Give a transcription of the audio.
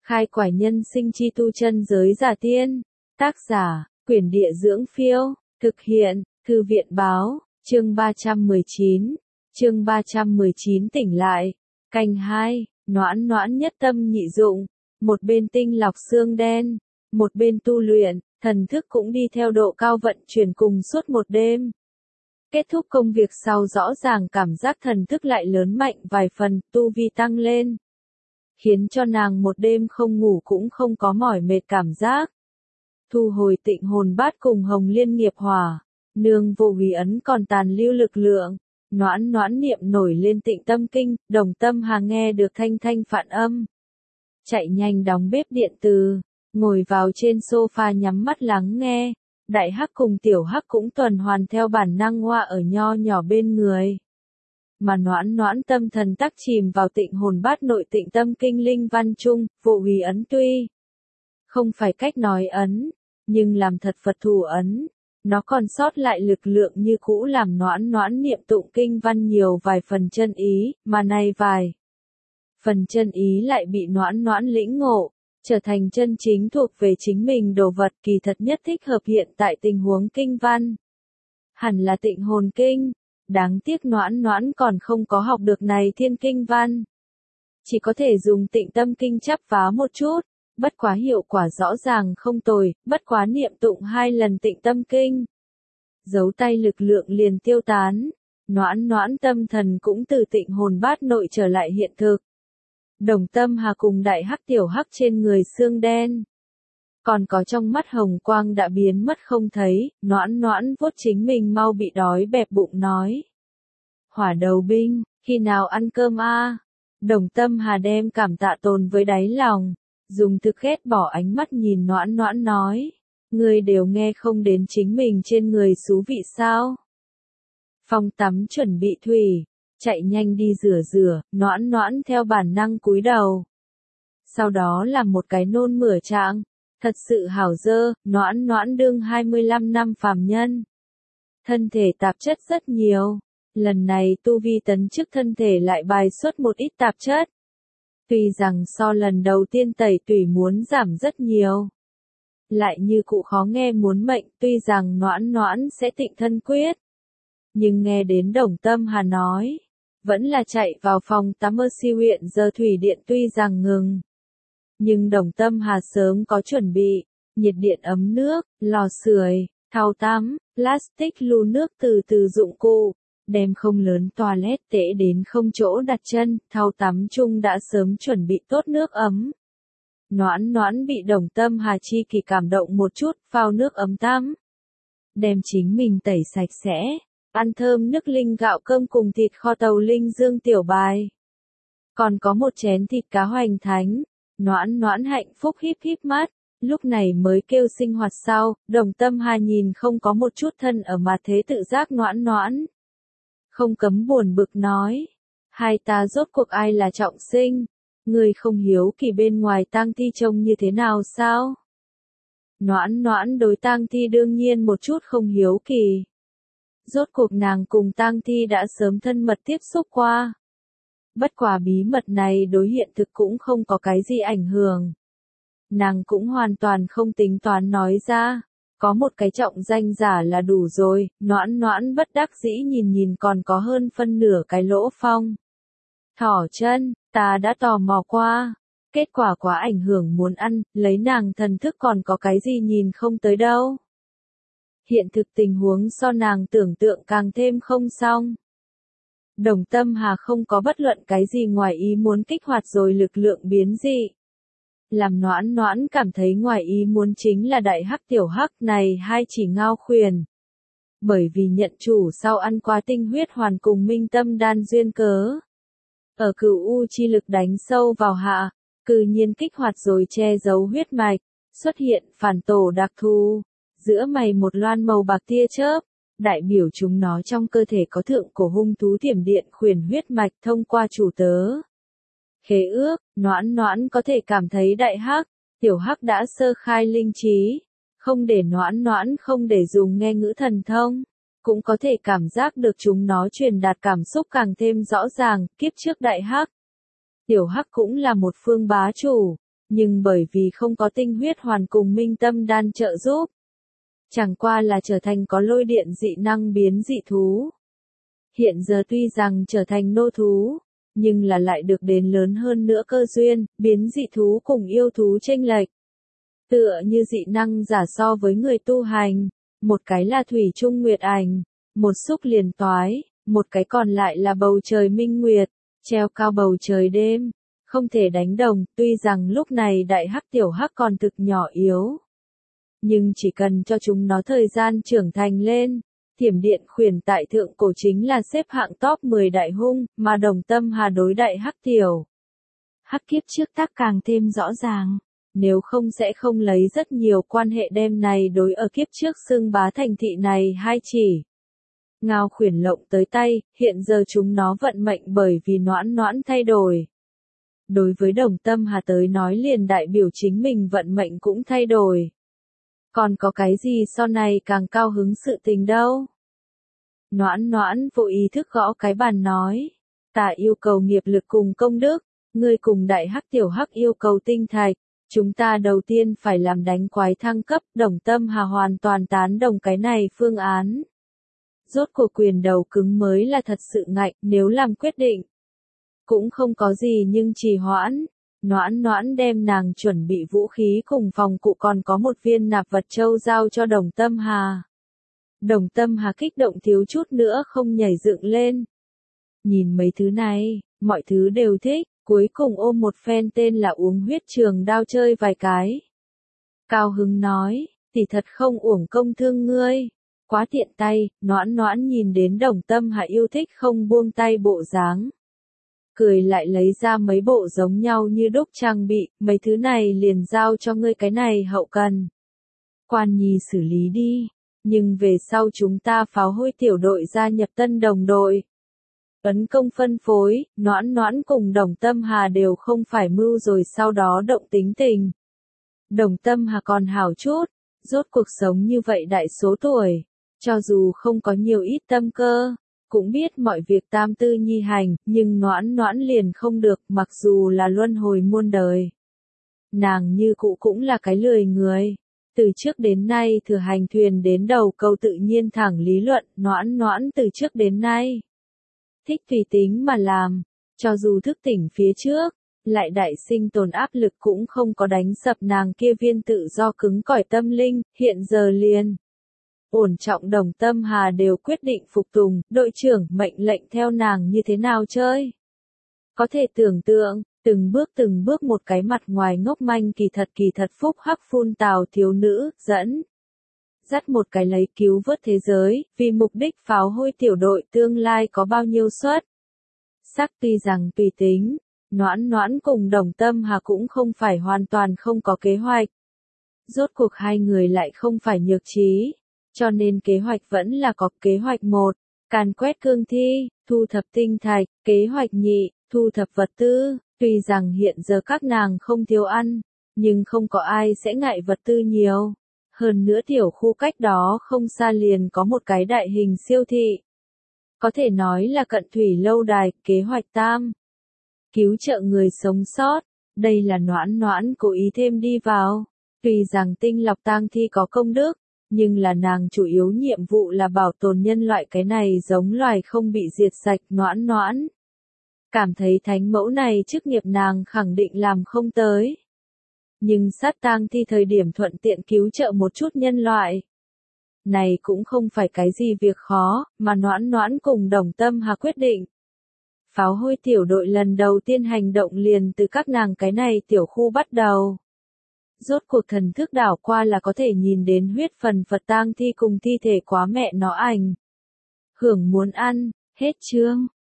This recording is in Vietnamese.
Khai quải nhân sinh chi tu chân giới giả tiên. Tác giả, Quyển Địa Dưỡng Phiêu. Thực hiện, Thư viện Báo. Chương 319. Chương 319 tỉnh lại. Canh 2. Noãn noãn nhất tâm nhị dụng. Một bên tinh lọc xương đen. Một bên tu luyện, thần thức cũng đi theo độ cao vận chuyển cùng suốt một đêm. Kết thúc công việc sau rõ ràng cảm giác thần thức lại lớn mạnh vài phần, tu vi tăng lên. Khiến cho nàng một đêm không ngủ cũng không có mỏi mệt cảm giác. Thu hồi tịnh hồn bát cùng hồng liên nghiệp hỏa, nương vô hủy ấn còn tàn lưu lực lượng, noãn noãn niệm nổi lên tịnh tâm kinh, đồng tâm hà nghe được thanh thanh phạn âm. Chạy nhanh đóng bếp điện từ, ngồi vào trên sofa nhắm mắt lắng nghe, đại hắc cùng tiểu hắc cũng tuần hoàn theo bản năng hoa ở nho nhỏ bên người. Mà noãn noãn tâm thần tắc chìm vào tịnh hồn bát nội tịnh tâm kinh linh văn chung, vô hủy ấn tuy không phải cách nói ấn, nhưng làm thật Phật thủ ấn, nó còn sót lại lực lượng như cũ làm noãn noãn niệm tụng kinh văn nhiều vài phần chân ý, mà này vài phần chân ý lại bị noãn noãn lĩnh ngộ, trở thành chân chính thuộc về chính mình đồ vật kỳ thật nhất thích hợp hiện tại tình huống kinh văn. Hẳn là tịnh hồn kinh, đáng tiếc noãn noãn còn không có học được này thiên kinh văn. Chỉ có thể dùng tịnh tâm kinh chắp vá một chút, bất quá hiệu quả rõ ràng không tồi, bất quá niệm tụng 2 lần tịnh tâm kinh. Giấu tay lực lượng liền tiêu tán, noãn noãn tâm thần cũng từ tịnh hồn bát nội trở lại hiện thực. Đồng tâm hà cùng đại hắc tiểu hắc trên người xương đen. Còn có trong mắt hồng quang đã biến mất không thấy, noãn noãn vuốt chính mình mau bị đói bẹp bụng nói. Hỏa đầu binh, khi nào ăn cơm a? Đồng tâm hà đem cảm tạ tồn với đáy lòng, dùng thực ghét bỏ ánh mắt nhìn noãn noãn nói. Người đều nghe không đến chính mình trên người xú vị sao? Phòng tắm chuẩn bị thủy. Chạy nhanh đi rửa, noãn noãn theo bản năng cúi đầu. Sau đó làm một cái nôn mửa trạng, thật sự hảo dơ, noãn noãn đương 25 năm phàm nhân. Thân thể tạp chất rất nhiều, lần này tu vi tấn chức thân thể lại bài xuất một ít tạp chất. Tuy rằng so lần đầu tiên tẩy tủy muốn giảm rất nhiều. Lại như cụ khó nghe muốn mệnh, tuy rằng noãn noãn sẽ tịnh thân quyết. Nhưng nghe đến đồng tâm hà nói. Vẫn là chạy vào phòng tắm siêu huyện giờ thủy điện tuy rằng ngừng. Nhưng đồng tâm hà sớm có chuẩn bị, nhiệt điện ấm nước, lò sưởi, thau tắm, plastic lu nước từ từ dụng cụ, đem không lớn toilet tễ đến không chỗ đặt chân, thau tắm chung đã sớm chuẩn bị tốt nước ấm. Noãn noãn bị đồng tâm hà chi kỳ cảm động một chút, phao nước ấm tắm. Đem chính mình tẩy sạch sẽ. Ăn thơm nước linh gạo cơm cùng thịt kho tàu linh dương tiểu bài. Còn có một chén thịt cá hoành thánh. Noãn noãn hạnh phúc híp híp mắt. Lúc này mới kêu sinh hoạt sau, đồng tâm hà nhìn không có một chút thân ở mà thế tự giác noãn noãn. Không cấm buồn bực nói. Hai ta rốt cuộc ai là trọng sinh. Người không hiếu kỳ bên ngoài tang thi trông như thế nào sao? Noãn noãn đối tang thi đương nhiên một chút không hiếu kỳ. Rốt cuộc nàng cùng tang thi đã sớm thân mật tiếp xúc qua. Bất quả bí mật này đối hiện thực cũng không có cái gì ảnh hưởng. Nàng cũng hoàn toàn không tính toán nói ra. Có một cái trọng danh giả là đủ rồi, noãn noãn bất đắc dĩ nhìn còn có hơn phân nửa cái lỗ phong. Thỏ chân, ta đã tò mò qua. Kết quả quá ảnh hưởng muốn ăn, lấy nàng thần thức còn có cái gì nhìn không tới đâu. Hiện thực tình huống so nàng tưởng tượng càng thêm không xong. Đồng tâm hà không có bất luận cái gì ngoài ý muốn kích hoạt rồi lực lượng biến dị. Làm noãn noãn cảm thấy ngoài ý muốn chính là đại hắc tiểu hắc này hai chỉ ngao khuyển. Bởi vì nhận chủ sau ăn qua tinh huyết hoàn cùng minh tâm đan duyên cớ. Ở cửu u chi lực đánh sâu vào hạ, cư nhiên kích hoạt rồi che giấu huyết mạch, xuất hiện phản tổ đặc thù. Giữa mày một loan màu bạc tia chớp, đại biểu chúng nó trong cơ thể có thượng cổ hung thú thiểm điện khuyển huyết mạch thông qua chủ tớ. Khế ước, noãn noãn có thể cảm thấy đại hắc, tiểu hắc đã sơ khai linh trí, không để noãn noãn không để dùng nghe ngữ thần thông, cũng có thể cảm giác được chúng nó truyền đạt cảm xúc càng thêm rõ ràng, kiếp trước đại hắc. Tiểu hắc cũng là một phương bá chủ, nhưng bởi vì không có tinh huyết hoàn cùng minh tâm đan trợ giúp. Chẳng qua là trở thành có lôi điện dị năng biến dị thú. Hiện giờ tuy rằng trở thành nô thú, nhưng là lại được đến lớn hơn nữa cơ duyên, biến dị thú cùng yêu thú chênh lệch. Tựa như dị năng giả so với người tu hành, một cái là thủy trung nguyệt ảnh, một xúc liền toái, một cái còn lại là bầu trời minh nguyệt, treo cao bầu trời đêm, không thể đánh đồng, tuy rằng lúc này đại hắc tiểu hắc còn thực nhỏ yếu. Nhưng chỉ cần cho chúng nó thời gian trưởng thành lên, Thiểm Điện Khuyển tại thượng cổ chính là xếp hạng top 10 đại hung, mà Đồng Tâm Hà đối đại hắc tiểu hắc kiếp trước tác càng thêm rõ ràng, nếu không sẽ không lấy rất nhiều quan hệ đem này đối ở kiếp trước xưng bá thành thị này hai chỉ. Ngao khuyển lộng tới tay, hiện giờ chúng nó vận mệnh bởi vì noãn noãn thay đổi. Đối với Đồng Tâm Hà tới nói liền đại biểu chính mình vận mệnh cũng thay đổi. Còn có cái gì sau này càng cao hứng sự tình đâu? Noãn noãn vô ý thức gõ cái bàn nói. Ta yêu cầu nghiệp lực cùng công đức, ngươi cùng đại hắc tiểu hắc yêu cầu tinh thạch. Chúng ta đầu tiên phải làm đánh quái thăng cấp, Đồng Tâm Hà hoàn toàn tán đồng cái này phương án. Rốt cuộc quyền đầu cứng mới là thật sự ngạnh, nếu làm quyết định. Cũng không có gì nhưng trì hoãn. Noãn noãn đem nàng chuẩn bị vũ khí cùng phòng cụ còn có một viên nạp vật châu giao cho Đồng Tâm Hà. Đồng Tâm Hà kích động thiếu chút nữa không nhảy dựng lên. Nhìn mấy thứ này, mọi thứ đều thích, cuối cùng ôm một phen tên là uống huyết trường đao chơi vài cái. Cao hứng nói, tỷ thật không uổng công thương ngươi. Quá tiện tay, noãn noãn nhìn đến Đồng Tâm Hà yêu thích không buông tay bộ dáng. Cười lại lấy ra mấy bộ giống nhau như đúc trang bị, mấy thứ này liền giao cho ngươi cái này hậu cần. Quan nhi xử lý đi, nhưng về sau chúng ta pháo hôi tiểu đội gia nhập tân đồng đội. Ấn công phân phối, noãn noãn cùng Đồng Tâm Hà đều không phải mưu rồi sau đó động tính tình. Đồng Tâm Hà còn hảo chút, rốt cuộc sống như vậy đại số tuổi, cho dù không có nhiều ít tâm cơ. Cũng biết mọi việc tam tư nhi hành, nhưng noãn noãn liền không được mặc dù là luân hồi muôn đời. Nàng như cũ cũng là cái lười người. Từ trước đến nay thừa hành thuyền đến đầu câu tự nhiên thẳng lý luận, noãn noãn từ trước đến nay. Thích tùy tính mà làm, cho dù thức tỉnh phía trước, lại đại sinh tồn áp lực cũng không có đánh sập nàng kia viên tự do cứng cỏi tâm linh, hiện giờ liền. Ổn trọng Đồng Tâm Hà đều quyết định phục tùng, đội trưởng mệnh lệnh theo nàng như thế nào chơi. Có thể tưởng tượng, từng bước một cái mặt ngoài ngốc manh kỳ thật phúc hắc phun tào thiếu nữ, dắt một cái lấy cứu vớt thế giới, vì mục đích pháo hôi tiểu đội tương lai có bao nhiêu suất. Sắc tuy rằng tùy tính, noãn noãn cùng Đồng Tâm Hà cũng không phải hoàn toàn không có kế hoạch. Rốt cuộc hai người lại không phải nhược trí. Cho nên kế hoạch vẫn là có kế hoạch 1, càn quét cương thi, thu thập tinh thạch, kế hoạch nhị, thu thập vật tư, tuy rằng hiện giờ các nàng không thiếu ăn, nhưng không có ai sẽ ngại vật tư nhiều. Hơn nữa tiểu khu cách đó không xa liền có một cái đại hình siêu thị. Có thể nói là cận thủy lâu đài, kế hoạch tam. Cứu trợ người sống sót, đây là noãn noãn cố ý thêm đi vào. Tuy rằng tinh lọc tang thi có công đức, nhưng là nàng chủ yếu nhiệm vụ là bảo tồn nhân loại cái này giống loài không bị diệt sạch noãn noãn. Cảm thấy thánh mẫu này chức nghiệp nàng khẳng định làm không tới. Nhưng sát tang thi thời điểm thuận tiện cứu trợ một chút nhân loại. Này cũng không phải cái gì việc khó, mà noãn noãn cùng Đồng Tâm Hà quyết định. Pháo hôi tiểu đội lần đầu tiên hành động liền từ các nàng cái này tiểu khu bắt đầu. Rốt cuộc thần thức đảo qua là có thể nhìn đến huyết phần Phật tang thi cùng thi thể quá mẹ nó ảnh. Hưởng muốn ăn, hết chương.